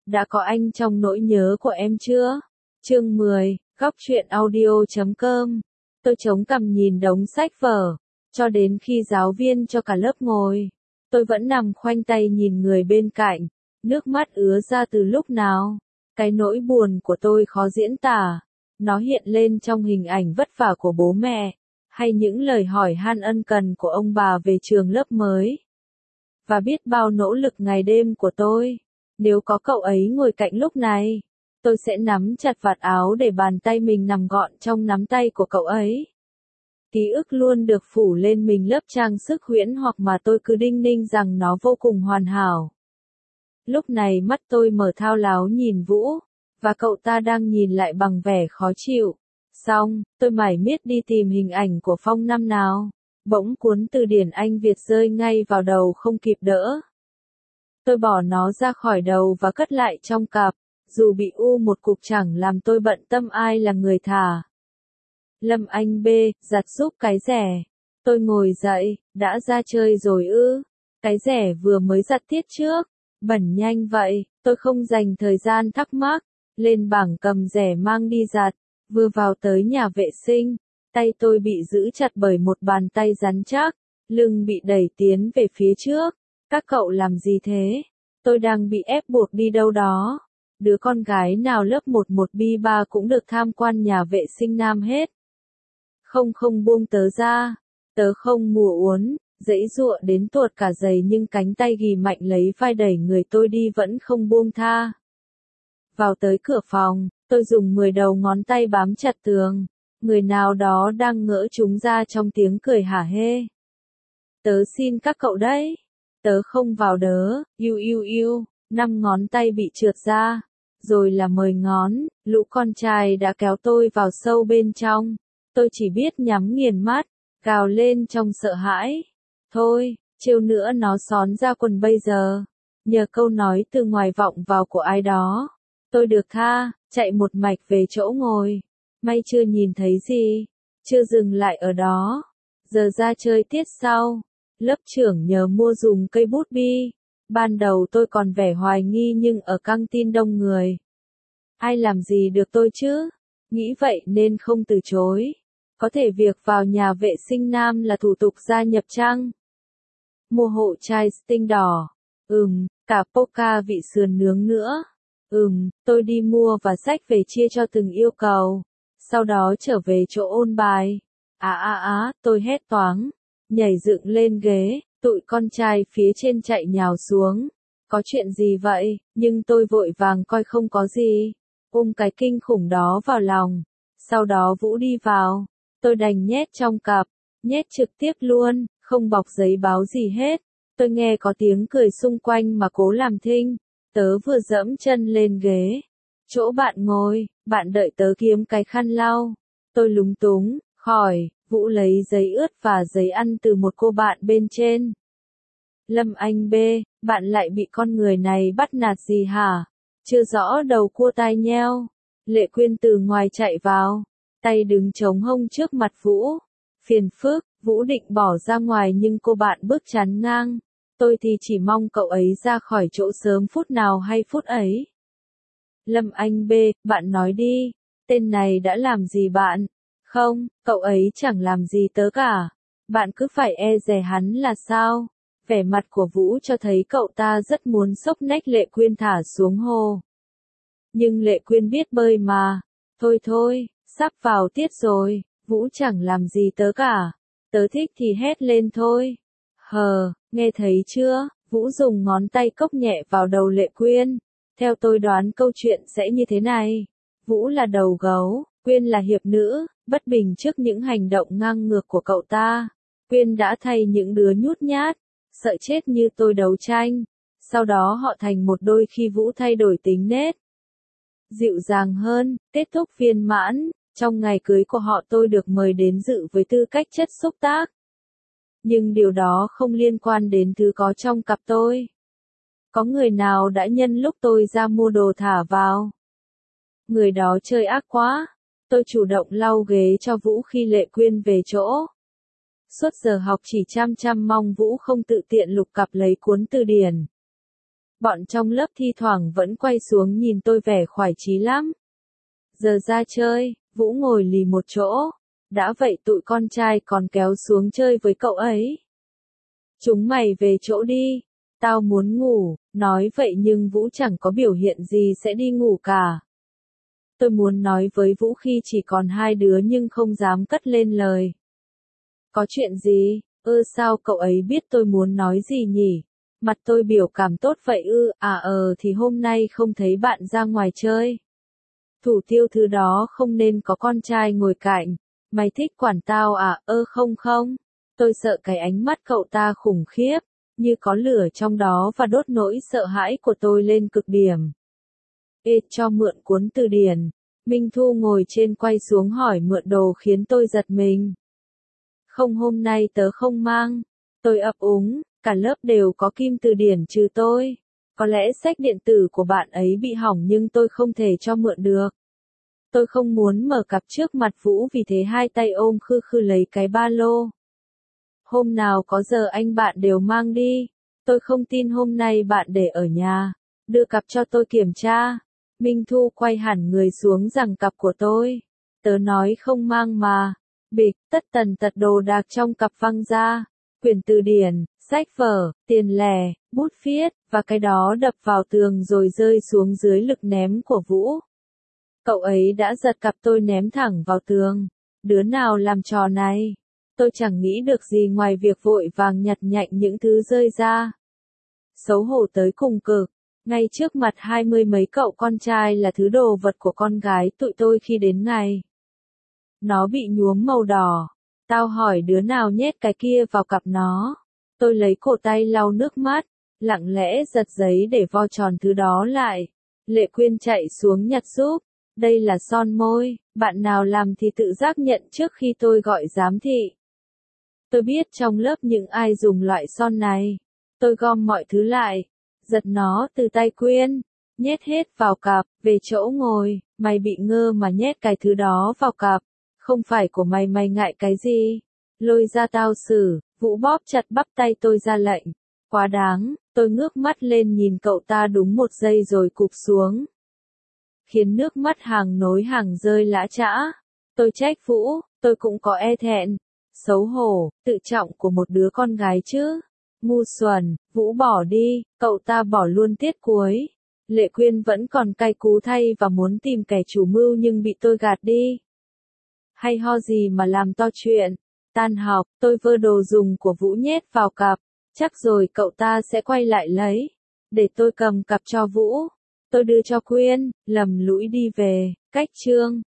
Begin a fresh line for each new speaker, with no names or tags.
đã có anh trong nỗi nhớ của em chưa? Chương 10, góc truyện audio.com. Tôi chống cằm nhìn đống sách vở, cho đến khi giáo viên cho cả lớp ngồi. Tôi vẫn nằm khoanh tay nhìn người bên cạnh, nước mắt ứa ra từ lúc nào. Cái nỗi buồn của tôi khó diễn tả, nó hiện lên trong hình ảnh vất vả của bố mẹ, hay những lời hỏi han ân cần của ông bà về trường lớp mới. Và biết bao nỗ lực ngày đêm của tôi. Nếu có cậu ấy ngồi cạnh lúc này, tôi sẽ nắm chặt vạt áo để bàn tay mình nằm gọn trong nắm tay của cậu ấy. Ký ức luôn được phủ lên mình lớp trang sức huyễn hoặc mà tôi cứ đinh ninh rằng nó vô cùng hoàn hảo. Lúc này mắt tôi mở thao láo nhìn Vũ, và cậu ta đang nhìn lại bằng vẻ khó chịu. Xong, tôi mải miết đi tìm hình ảnh của Phong năm nào. Bỗng cuốn từ điển Anh Việt rơi ngay vào đầu không kịp đỡ. Tôi bỏ nó ra khỏi đầu và cất lại trong cặp, dù bị u một cục chẳng làm tôi bận tâm ai là người thả. Lâm Anh B, giặt giúp cái rẻ. Tôi ngồi dậy, đã ra chơi rồi ư? Cái rẻ vừa mới giặt tiết trước, bẩn nhanh vậy, tôi không dành thời gian thắc mắc, lên bảng cầm rẻ mang đi giặt, vừa vào tới nhà vệ sinh, tay tôi bị giữ chặt bởi một bàn tay rắn chắc, lưng bị đẩy tiến về phía trước. Các cậu làm gì thế? Tôi đang bị ép buộc đi đâu đó. Đứa con gái nào lớp 11B3 cũng được tham quan nhà vệ sinh nam hết. Không buông tớ ra. Tớ không mùa uốn, giãy giụa đến tuột cả giày nhưng cánh tay ghì mạnh lấy vai đẩy người tôi đi vẫn không buông tha. Vào tới cửa phòng, tôi dùng 10 đầu ngón tay bám chặt tường. Người nào đó đang ngỡ chúng ra trong tiếng cười hả hê. Tớ xin các cậu đấy. Tớ không vào đớ, yêu. 5 ngón tay bị trượt ra. Rồi là 10 ngón, lũ con trai đã kéo tôi vào sâu bên trong. Tôi chỉ biết nhắm nghiền mắt, gào lên trong sợ hãi. Thôi, trêu nữa nó xón ra quần bây giờ. Nhờ câu nói từ ngoài vọng vào của ai đó. Tôi được tha, chạy một mạch về chỗ ngồi. May chưa nhìn thấy gì, chưa dừng lại ở đó. Giờ ra chơi tiết sau. Lớp trưởng nhờ mua dùng cây bút bi. Ban đầu tôi còn vẻ hoài nghi nhưng ở căng tin đông người. Ai làm gì được tôi chứ? Nghĩ vậy nên không từ chối. Có thể việc vào nhà vệ sinh nam là thủ tục gia nhập chăng? Mua hộ chai Sting đỏ. Cả Poca vị sườn nướng nữa. Tôi đi mua và xách về chia cho từng yêu cầu. Sau đó trở về chỗ ôn bài. Tôi hét toáng. Nhảy dựng lên ghế, tụi con trai phía trên chạy nhào xuống. Có chuyện gì vậy? Nhưng tôi vội vàng coi không có gì. Ôm cái kinh khủng đó vào lòng. Sau đó Vũ đi vào. Tôi đành nhét trong cặp. Nhét trực tiếp luôn, không bọc giấy báo gì hết. Tôi nghe có tiếng cười xung quanh mà cố làm thinh. Tớ vừa dẫm chân lên ghế. Chỗ bạn ngồi, bạn đợi tớ kiếm cái khăn lau. Tôi lúng túng, khỏi. Vũ lấy giấy ướt và giấy ăn từ một cô bạn bên trên. Lâm Anh B, bạn lại bị con người này bắt nạt gì hả? Chưa rõ đầu cua tai nheo. Lệ Quyên từ ngoài chạy vào, tay đứng chống hông trước mặt Vũ. Phiền phức, Vũ định bỏ ra ngoài nhưng cô bạn bước chắn ngang. Tôi thì chỉ mong cậu ấy ra khỏi chỗ sớm phút nào hay phút ấy. Lâm Anh B, bạn nói đi, tên này đã làm gì bạn? Không, cậu ấy chẳng làm gì tớ cả. Bạn cứ phải e dè hắn là sao? Vẻ mặt của Vũ cho thấy cậu ta rất muốn xốc nách Lệ Quyên thả xuống hồ. Nhưng Lệ Quyên biết bơi mà. Thôi, sắp vào tiết rồi, Vũ chẳng làm gì tớ cả. Tớ thích thì hét lên thôi. Nghe thấy chưa? Vũ dùng ngón tay cốc nhẹ vào đầu Lệ Quyên. Theo tôi đoán câu chuyện sẽ như thế này. Vũ là đầu gấu, Quyên là hiệp nữ. Bất bình trước những hành động ngang ngược của cậu ta, Quyên đã thay những đứa nhút nhát, sợ chết như tôi đấu tranh. Sau đó họ thành một đôi khi Vũ thay đổi tính nết dịu dàng hơn, kết thúc viên mãn. Trong ngày cưới của họ tôi được mời đến dự với tư cách chất xúc tác. Nhưng điều đó không liên quan đến thứ có trong cặp tôi. Có người nào đã nhân lúc tôi ra mua đồ thả vào? Người đó chơi ác quá. Tôi chủ động lau ghế cho Vũ khi Lệ Quyên về chỗ. Suốt giờ học chỉ chăm mong Vũ không tự tiện lục cặp lấy cuốn từ điển. Bọn trong lớp thi thoảng vẫn quay xuống nhìn tôi vẻ khoái chí lắm. Giờ ra chơi, Vũ ngồi lì một chỗ. Đã vậy tụi con trai còn kéo xuống chơi với cậu ấy. Chúng mày về chỗ đi. Tao muốn ngủ, nói vậy nhưng Vũ chẳng có biểu hiện gì sẽ đi ngủ cả. Tôi muốn nói với Vũ khi chỉ còn hai đứa nhưng không dám cất lên lời. Có chuyện gì? Sao cậu ấy biết tôi muốn nói gì nhỉ? Mặt tôi biểu cảm tốt vậy thì hôm nay không thấy bạn ra ngoài chơi. Thủ tiêu thứ đó không nên có con trai ngồi cạnh. Mày thích quản tao à? Không. Tôi sợ cái ánh mắt cậu ta khủng khiếp, như có lửa trong đó và đốt nỗi sợ hãi của tôi lên cực điểm. Cho mượn cuốn từ điển. Minh Thu ngồi trên quay xuống hỏi mượn đồ khiến tôi giật mình. Không, hôm nay tớ không mang. Tôi ấp úng, cả lớp đều có kim từ điển trừ tôi. Có lẽ sách điện tử của bạn ấy bị hỏng nhưng tôi không thể cho mượn được. Tôi không muốn mở cặp trước mặt Vũ vì thế hai tay ôm khư khư lấy cái ba lô. Hôm nào có giờ anh bạn đều mang đi. Tôi không tin hôm nay bạn để ở nhà. Đưa cặp cho tôi kiểm tra. Minh Thu quay hẳn người xuống giằng cặp của tôi. Tớ nói không mang mà. Bịch, tất tần tật đồ đạc trong cặp văng ra. Quyển từ điển, sách vở, tiền lẻ, bút viết, và cái đó đập vào tường rồi rơi xuống dưới lực ném của Vũ. Cậu ấy đã giật cặp tôi ném thẳng vào tường. Đứa nào làm trò này? Tôi chẳng nghĩ được gì ngoài việc vội vàng nhặt nhạnh những thứ rơi ra. Xấu hổ tới cùng cực. Ngay trước mặt 20 mấy cậu con trai là thứ đồ vật của con gái tụi tôi khi đến ngày. Nó bị nhuốm màu đỏ. Tao hỏi đứa nào nhét cái kia vào cặp nó. Tôi lấy cổ tay lau nước mắt, lặng lẽ giật giấy để vo tròn thứ đó lại. Lệ Quyên chạy xuống nhặt giúp. Đây là son môi, bạn nào làm thì tự giác nhận trước khi tôi gọi giám thị. Tôi biết trong lớp những ai dùng loại son này. Tôi gom mọi thứ lại, giật nó từ tay Quyên, nhét hết vào cặp, về chỗ ngồi. Mày bị ngơ mà nhét cái thứ đó vào cặp. Không phải của mày, mày ngại cái gì? Lôi ra tao xử. Vũ bóp chặt bắp tay tôi ra lệnh. Quá đáng, tôi ngước mắt lên nhìn cậu ta đúng một giây rồi cụp xuống. Khiến nước mắt hàng nối hàng rơi lã chã. Tôi trách Vũ, tôi cũng có e thẹn, xấu hổ, tự trọng của một đứa con gái chứ. Ngu xuẩn, Vũ bỏ đi, cậu ta bỏ luôn tiết cuối. Lệ Quyên vẫn còn cay cú thay và muốn tìm kẻ chủ mưu nhưng bị tôi gạt đi. Hay ho gì mà làm to chuyện. Tan học, tôi vơ đồ dùng của Vũ nhét vào cặp. Chắc rồi cậu ta sẽ quay lại lấy. Để tôi cầm cặp cho Vũ. Tôi đưa cho Quyên, lầm lũi đi về. Cách chương